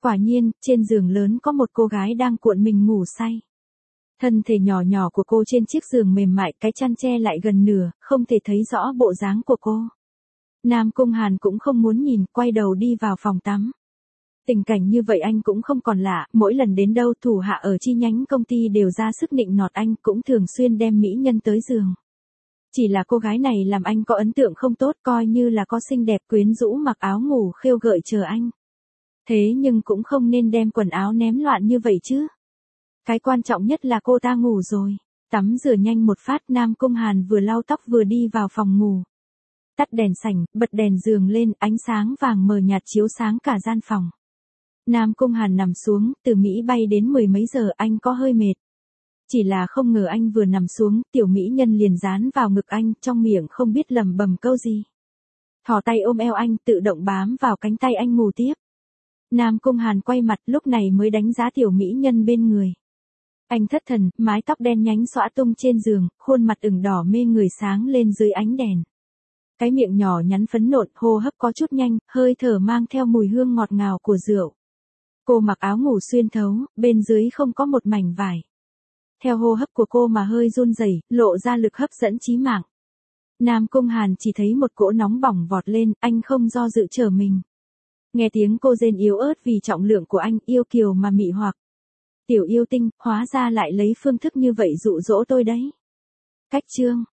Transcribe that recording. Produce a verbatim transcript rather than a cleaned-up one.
Quả nhiên, trên giường lớn có một cô gái đang cuộn mình ngủ say. Thân thể nhỏ nhỏ của cô trên chiếc giường mềm mại, cái chăn che lại gần nửa, không thể thấy rõ bộ dáng của cô. Nam Cung Hàn cũng không muốn nhìn, quay đầu đi vào phòng tắm. Tình cảnh như vậy anh cũng không còn lạ, mỗi lần đến đâu thủ hạ ở chi nhánh công ty đều ra sức nịnh nọt anh, cũng thường xuyên đem mỹ nhân tới giường. Chỉ là cô gái này làm anh có ấn tượng không tốt, coi như là có xinh đẹp quyến rũ mặc áo ngủ khêu gợi chờ anh. Thế nhưng cũng không nên đem quần áo ném loạn như vậy chứ. Cái quan trọng nhất là cô ta ngủ rồi. Tắm rửa nhanh một phát, Nam Cung Hàn vừa lau tóc vừa đi vào phòng ngủ. Tắt đèn sảnh, bật đèn giường lên, ánh sáng vàng mờ nhạt chiếu sáng cả gian phòng. Nam Cung Hàn nằm xuống, từ Mỹ bay đến mười mấy giờ, anh có hơi mệt. Chỉ là không ngờ anh vừa nằm xuống, tiểu mỹ nhân liền dán vào ngực anh, trong miệng không biết lẩm bẩm câu gì. Thò tay ôm eo anh, tự động bám vào cánh tay anh ngủ tiếp. Nam Cung Hàn quay mặt, lúc này mới đánh giá tiểu mỹ nhân bên người. Anh thất thần, mái tóc đen nhánh xõa tung trên giường, khuôn mặt ửng đỏ mê người sáng lên dưới ánh đèn. Cái miệng nhỏ nhắn phấn nộn, hô hấp có chút nhanh, hơi thở mang theo mùi hương ngọt ngào của rượu. Cô mặc áo ngủ xuyên thấu, bên dưới không có một mảnh vải. Theo hô hấp của cô mà hơi run rẩy, lộ ra lực hấp dẫn chí mạng. Nam Cung Hàn chỉ thấy một cỗ nóng bỏng vọt lên, anh không do dự trở mình. Nghe tiếng cô rên yếu ớt vì trọng lượng của anh, yêu kiều mà mị hoặc. Tiểu yêu tinh, hóa ra lại lấy phương thức như vậy dụ dỗ tôi đấy. Cách chương